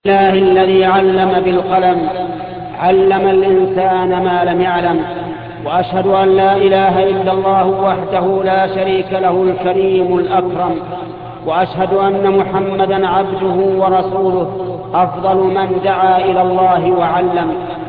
الله الذي علم بالقلم علم الإنسان ما لم يعلم. وأشهد أن لا إله إلا الله وحده لا شريك له الكريم الأكرم. وأشهد أن محمدا عبده ورسوله أفضل من دعا إلى الله وعلم.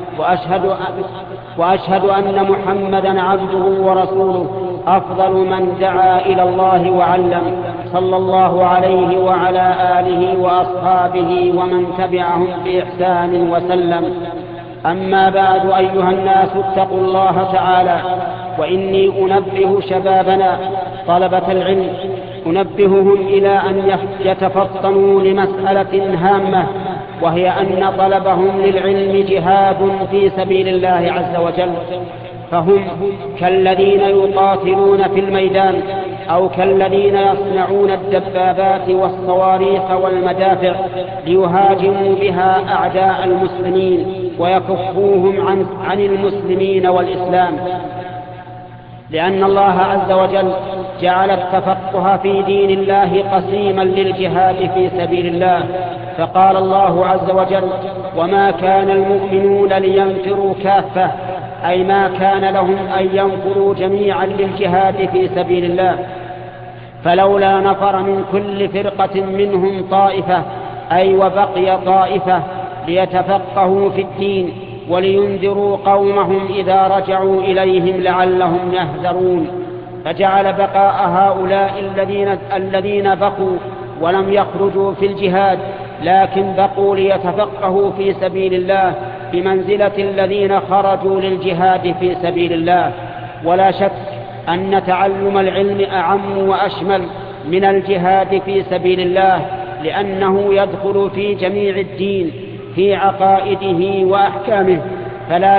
وأشهد أن محمدا عبده ورسوله أفضل من دعا إلى الله وعلم، صلى الله عليه وعلى آله وأصحابه ومن تبعهم بإحسان وسلم. أما بعد، أيها الناس اتقوا الله تعالى. وإني أنبه شبابنا طلبة العلم، أنبههم إلى أن يتفطنوا لمسألة هامة، وهي أن طلبهم للعلم جهاد في سبيل الله عز وجل، فهم كالذين يقاتلون في الميدان، أو كالذين يصنعون الدبابات والصواريخ والمدافع ليهاجموا بها أعداء المسلمين ويكفوهم عن المسلمين والإسلام، لأن الله عز وجل جعل التفقه في دين الله قسيما للجهاد في سبيل الله. فقال الله عز وجل: وما كان المؤمنون لينفروا كافة، أي ما كان لهم أن ينفروا جميعا للجهاد في سبيل الله، فلولا نفر من كل فرقة منهم طائفة، أي وبقي طائفة، ليتفقهوا في الدين ولينذروا قومهم إذا رجعوا إليهم لعلهم يحذرون. فجعل بقاء هؤلاء الذين بقوا ولم يخرجوا في الجهاد، لكن بقوا ليتفقهوا في سبيل الله بمنزلة الذين خرجوا للجهاد في سبيل الله. ولا شك أن تعلم العلم أعم وأشمل من الجهاد في سبيل الله، لأنه يدخل في جميع الدين، في عقائده وأحكامه. فلا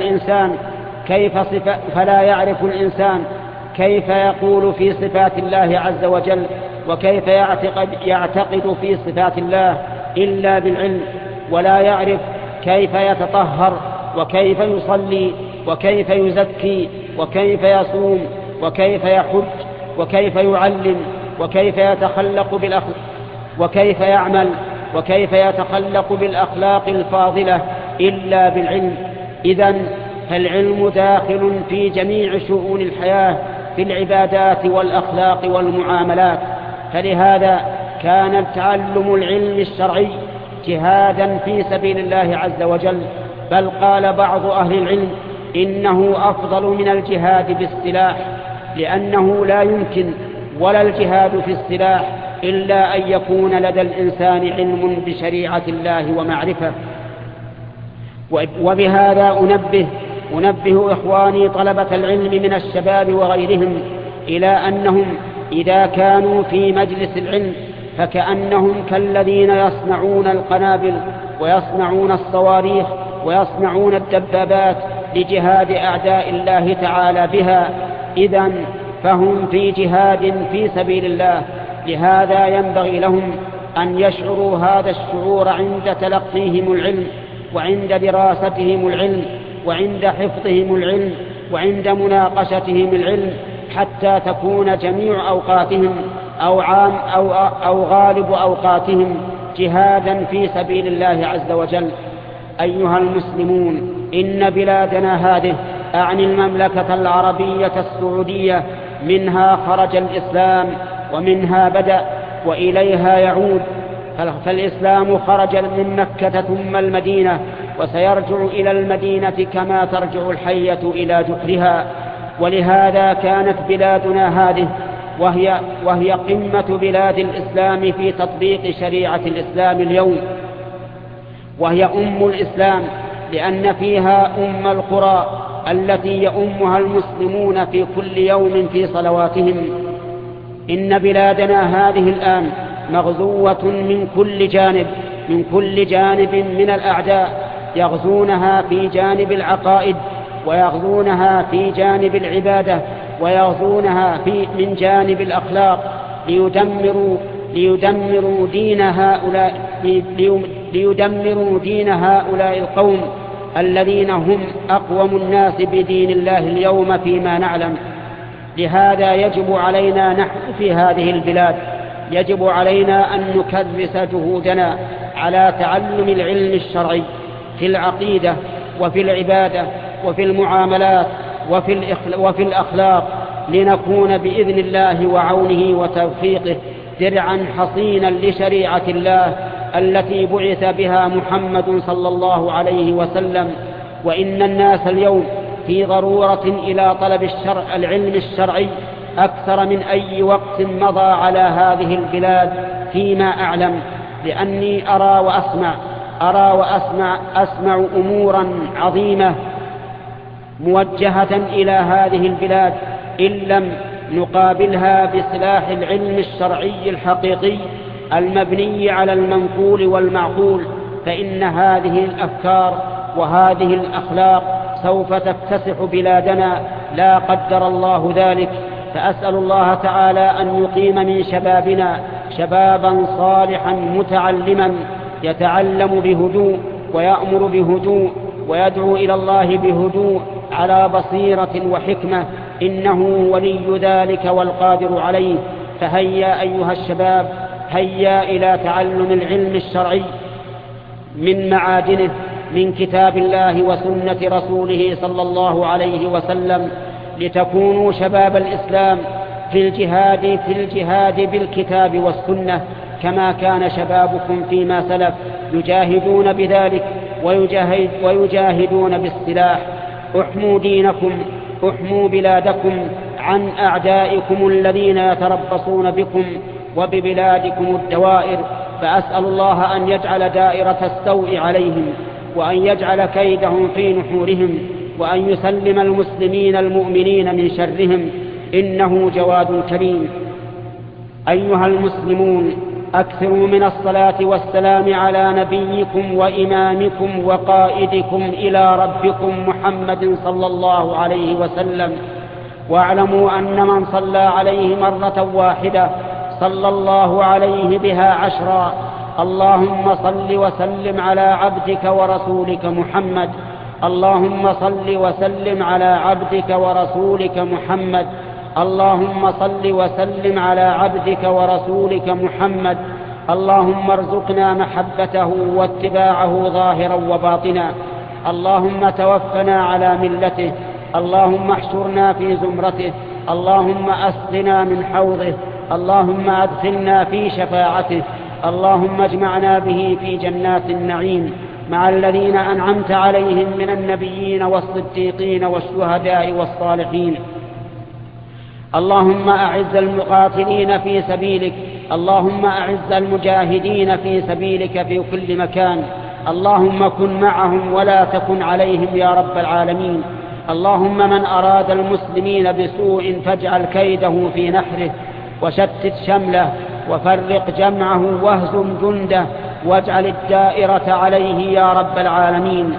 يعرف الإنسان كيف يقول في صفات الله عز وجل، وكيف يعتقد في صفات الله إلا بالعلم، ولا يعرف كيف يتطهر، وكيف يصلي، وكيف يزكي، وكيف يصوم، وكيف يحج، وكيف يعلم، وكيف يعمل، وكيف يتخلق بالأخلاق الفاضلة إلا بالعلم. إذن فالعلم داخل في جميع شؤون الحياة، في العبادات والأخلاق والمعاملات. فلهذا كان تعلم العلم الشرعي جهادا في سبيل الله عز وجل، بل قال بعض أهل العلم إنه أفضل من الجهاد بالسلاح، لأنه لا يمكن ولا الجهاد في السلاح إلا أن يكون لدى الإنسان علم بشريعة الله ومعرفة. وبهذا أنبه إخواني طلبة العلم من الشباب وغيرهم إلى أنهم إذا كانوا في مجلس العلم فكأنهم كالذين يصنعون القنابل ويصنعون الصواريخ ويصنعون الدبابات لجهاد أعداء الله تعالى بها. إذن فهم في جهاد في سبيل الله. لهذا ينبغي لهم أن يشعروا هذا الشعور عند تلقيهم العلم، وعند دراستهم العلم، وعند حفظهم العلم، وعند مناقشتهم العلم، حتى تكون جميع أوقاتهم أو غالب أوقاتهم جهادا في سبيل الله عز وجل. أيها المسلمون، إن بلادنا هذه، أعني المملكة العربية السعودية، منها خرج الإسلام ومنها بدأ وإليها يعود. فالإسلام خرج من مكة ثم المدينة، وسيرجع إلى المدينة كما ترجع الحية إلى جحرها. ولهذا كانت بلادنا هذه وهي قمة بلاد الإسلام في تطبيق شريعة الإسلام اليوم، وهي الإسلام، لأن فيها القرى التي يؤمها المسلمون في كل يوم في صلواتهم. إن بلادنا هذه الآن مغزوة من كل جانب من الأعداء، يغزونها في جانب العقائد، ويغزونها في جانب العبادة، ويغزونها من جانب الأخلاق، ليدمروا دين هؤلاء القوم الذين هم أقوم الناس بدين الله اليوم فيما نعلم. لهذا يجب علينا نحن في هذه البلاد، يجب علينا أن نكرس جهودنا على تعلم العلم الشرعي في العقيدة وفي العبادة وفي المعاملات وفي الأخلاق، لنكون بإذن الله وعونه وتوفيقه درعا حصينا لشريعة الله التي بعث بها محمد صلى الله عليه وسلم. وإن الناس اليوم في ضرورة إلى طلب العلم الشرعي أكثر من أي وقت مضى على هذه البلاد فيما أعلم، لأني أرى وأسمع أمورا عظيمة موجهة إلى هذه البلاد إن لم نقابلها بسلاح العلم الشرعي الحقيقي المبني على المنقول والمعقول، فإن هذه الأفكار وهذه الأخلاق سوف تكتسح بلادنا لا قدر الله ذلك. فأسأل الله تعالى أن يقيم من شبابنا شبابا صالحا متعلما يتعلم بهدوء ويأمر بهدوء ويدعو إلى الله بهدوء على بصيرة وحكمة، إنه ولي ذلك والقادر عليه. فهيا أيها الشباب، هيا إلى تعلم العلم الشرعي من معادنه من كتاب الله وسنة رسوله صلى الله عليه وسلم، لتكونوا شباب الإسلام في الجهاد بالكتاب والسنة كما كان شبابكم فيما سلف يجاهدون بذلك ويجاهدون بالسلاح. احموا دينكم، احموا بلادكم عن أعدائكم الذين يتربصون بكم وببلادكم الدوائر. فأسأل الله أن يجعل دائرة السوء عليهم، وأن يجعل كيدهم في نحورهم، وأن يسلم المسلمين المؤمنين من شرهم، إنه جواد كريم. أيها المسلمون، أكثروا من الصلاة والسلام على نبيكم وإمامكم وقائدكم إلى ربكم محمد صلى الله عليه وسلم، واعلموا أن من صلى عليه مرة واحدة صلى الله عليه بها 10. اللهم صل وسلم على عبدك ورسولك محمد، اللهم صل وسلم على عبدك ورسولك محمد، اللهم صل وسلم على عبدك ورسولك محمد. اللهم ارزقنا محبته واتباعه ظاهرا وباطنا. اللهم توفنا على ملته، اللهم احشرنا في زمرته، اللهم أسقنا من حوضه، اللهم أدخلنا في شفاعته، اللهم اجمعنا به في جنات النعيم مع الذين أنعمت عليهم من النبيين والصديقين والشهداء والصالحين. اللهم أعز المقاتلين في سبيلك، اللهم أعز المجاهدين في سبيلك في كل مكان. اللهم كن معهم ولا تكن عليهم يا رب العالمين. اللهم من أراد المسلمين بسوء فاجعل كيده في نحره، وشتت شمله، وفرق جمعه، واهزم جنده، واجعل الدائرة عليه يا رب العالمين.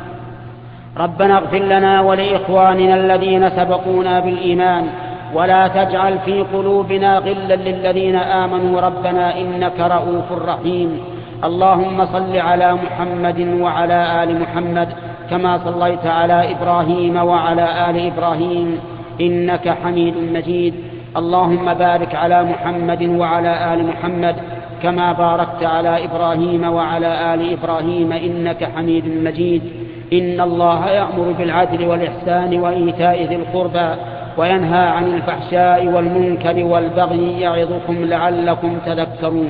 ربنا اغفر لنا ولإخواننا الذين سبقونا بالإيمان، ولا تجعل في قلوبنا غلا للذين آمنوا ربنا إنك رؤوف رحيم. اللهم صل على محمد وعلى آل محمد كما صليت على إبراهيم وعلى آل إبراهيم إنك حميد مجيد. اللهم بارك على محمد وعلى آل محمد كما باركت على إبراهيم وعلى آل إبراهيم إنك حميد مجيد. إن الله يأمر بالعدل والإحسان وإيتاء ذي القربى وينهى عن الفحشاء والمنكر والبغي يعظكم لعلكم تذكرون.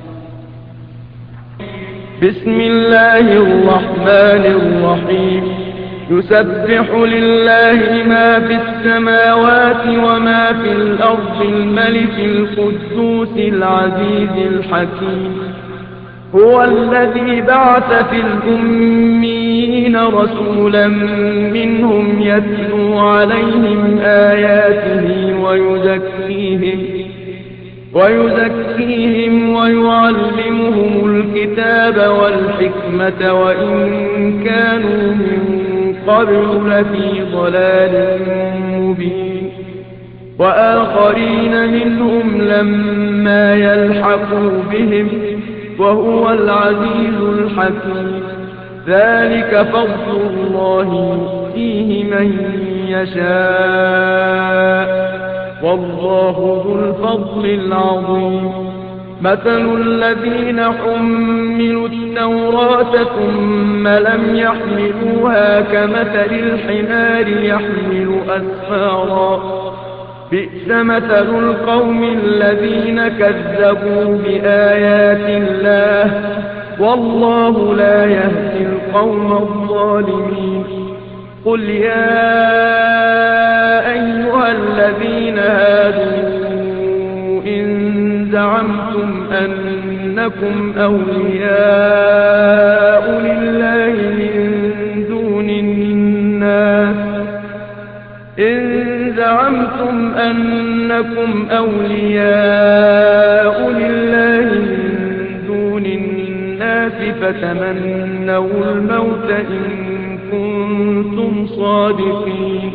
بسم الله الرحمن الرحيم. يسبح لله ما في السماوات وما في الأرض الملك القدوس العزيز الحكيم. هو الذي بعث في الأميين رسولا منهم يتلو عليهم آياته ويزكيهم ويعلمهم الكتاب والحكمة وإن كانوا من قبل لفي ضلال مبين. وآخرين منهم لما يلحقوا بهم وهو العزيز الحكيم. ذلك فضل الله يؤتيه من يشاء والله ذو الفضل العظيم. مثل الذين حملوا التوراة ثم لم يحملوها كمثل الحمار يحمل أسفارا بئس مثل القوم الذين كذبوا بآيات الله والله لا يهدي القوم الظالمين قل يا أيها الذين هادوا إن زعمتم أنكم أولياء لله من دون الناس فتمنوا الموت إن كنتم صادقين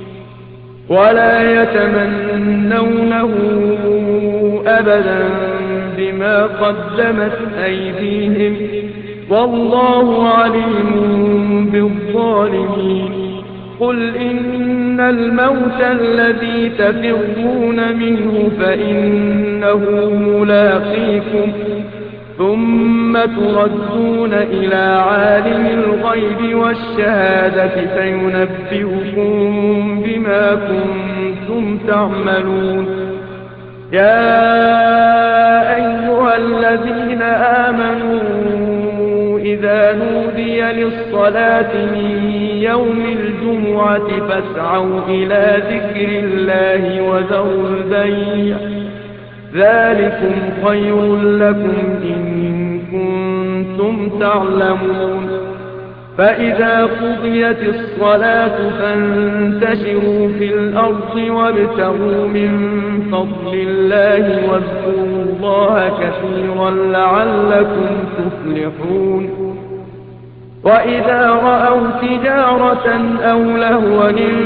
ولا يتمنونه أبدا بما قدمت أيديهم والله عليم بالظالمين قل إن الموت الذي تفرون منه فإنه ملاقيكم ثم تردون إلى عالم الغيب والشهادة فينبئكم بما كنتم تعملون يا أيها الذين آمنوا إذا نودي للصلاة من يوم الجمعة فاسعوا إلى ذكر الله وذروا البيع ذلكم خير لكم إن كنتم تعلمون فإذا قضيت الصلاة فانتشروا في الأرض وابتغوا من فضل الله واذكروا الله كثيرا لعلكم تفلحون وإذا رأوا تجارة أو لهوا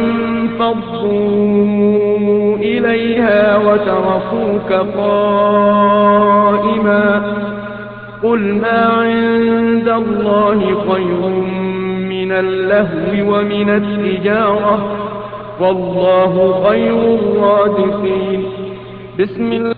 انفضوا إليها وتركوك قائما قل ما عند الله خير من اللهو ومن التجارة والله خير الرازقين بسم الله